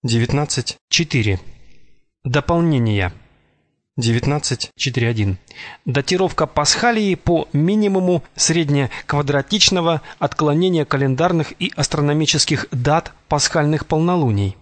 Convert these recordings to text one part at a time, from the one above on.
19.4. Дополнение. 19.4.1. Датировка Пасхалии по минимуму среднеквадратичного отклонения календарных и астрономических дат пасхальных полнолуний.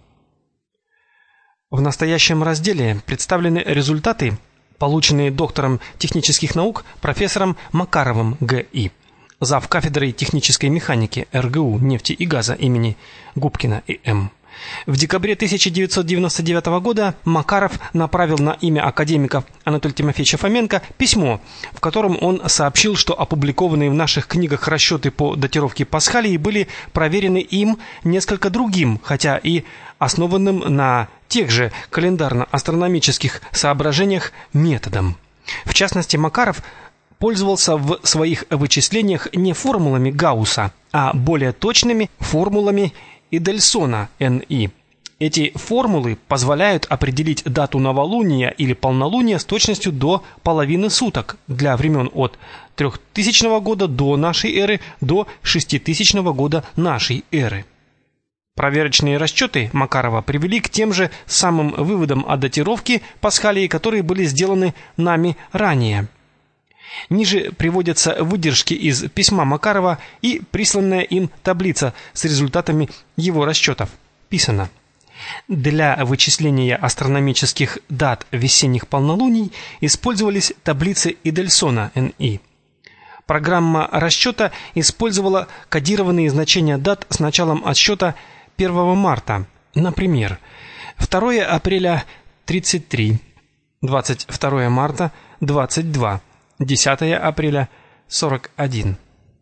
В настоящем разделе представлены результаты, полученные доктором технических наук профессором Макаровым Г.И., зав. Кафедрой технической механики РГУ нефти и газа имени Губкина И.М. В декабре 1999 года Макаров направил на имя академика Анатолия Тимофеевича Фоменко письмо, в котором он сообщил, что опубликованные в наших книгах расчеты по датировке Пасхалии были проверены им несколько другим, хотя и основанным на тех же календарно-астрономических соображениях методом. В частности, Макаров пользовался в своих вычислениях не формулами Гаусса, а более точными формулами Идельсона Н.И. Эти формулы позволяют определить дату новолуния или полнолуния с точностью до половины суток для времен от 3000 года до нашей эры до 6000 года нашей эры. Проверочные расчеты Макарова привели к тем же самым выводам о датировке Пасхалии, которые были сделаны нами ранее. Ниже приводятся выдержки из письма Макарова и присланная им таблица с результатами его расчетов. Писано: для вычисления астрономических дат весенних полнолуний использовались таблицы Идельсона Н.И. Программа расчета использовала кодированные значения дат с началом отсчета 1 марта, например, 2 апреля 33, 22 марта 22, 10 апреля 41.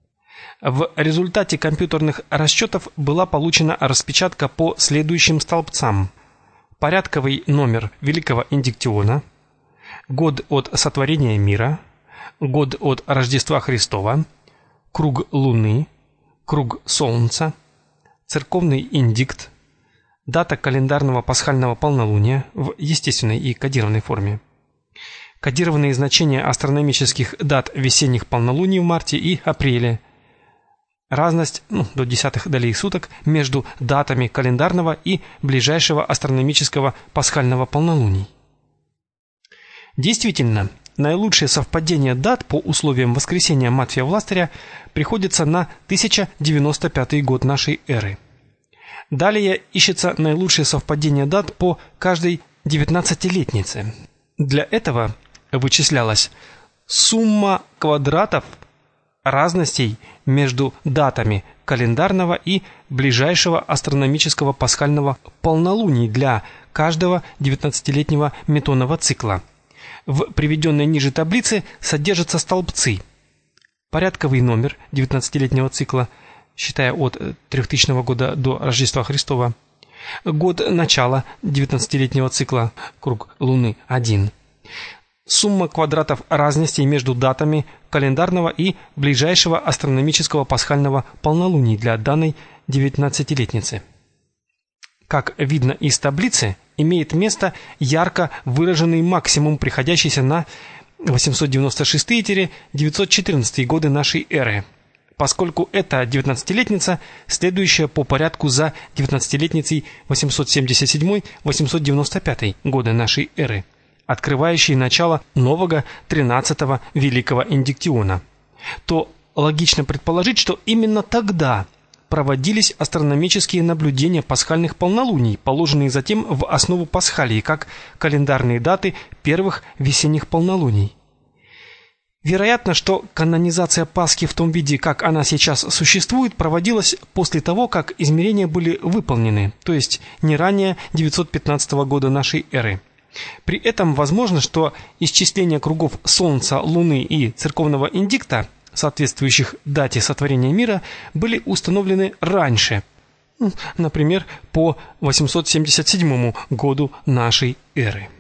В результате компьютерных расчетов была получена распечатка по следующим столбцам: порядковый номер великого индиктиона, год от сотворения мира, год от Рождества Христова, круг Луны, круг Солнца, церковный индикт, дата календарного пасхального полнолуния в естественной и кодированной форме, кодированные значения астрономических дат весенних полнолуний в марте и апреле, разность до десятых долей суток между датами календарного и ближайшего астрономического пасхального полнолуний. Действительно, наилучшее совпадение дат по условиям воскресения Матфея Властаря приходится на 1095 год нашей эры. Далее ищется наилучшее совпадение дат по каждой 19-летнице. Для этого вычислялась сумма квадратов разностей между датами календарного и ближайшего астрономического пасхального полнолуний для каждого 19-летнего метонного цикла. В приведенной ниже таблице содержатся столбцы: порядковый номер 19-летнего цикла, считая от 3000 года до Рождества Христова, год начала 19-летнего цикла, круг Луны 1, сумма квадратов разностей между датами календарного и ближайшего астрономического пасхального полнолуния для данной 19-летницы. Как видно из таблицы, имеет место ярко выраженный максимум, приходящийся на 896-914 годы нашей эры, поскольку это 19-летница, следующая по порядку за 19-летницей 877-895 годы нашей эры, открывающей начало нового 13-го великого индиктиона, то логично предположить, что именно тогда проводились астрономические наблюдения пасхальных полнолуний, положенные затем в основу Пасхалии как календарные даты первых весенних полнолуний. Вероятно, что канонизация Пасхи в том виде, как она сейчас существует, проводилась после того, как измерения были выполнены, то есть не ранее 915 года нашей эры. При этом возможно, что исчисление кругов Солнца, Луны и церковного индикта, соответствующих дате сотворения мира, были установлены раньше, например, по 877 году нашей эры.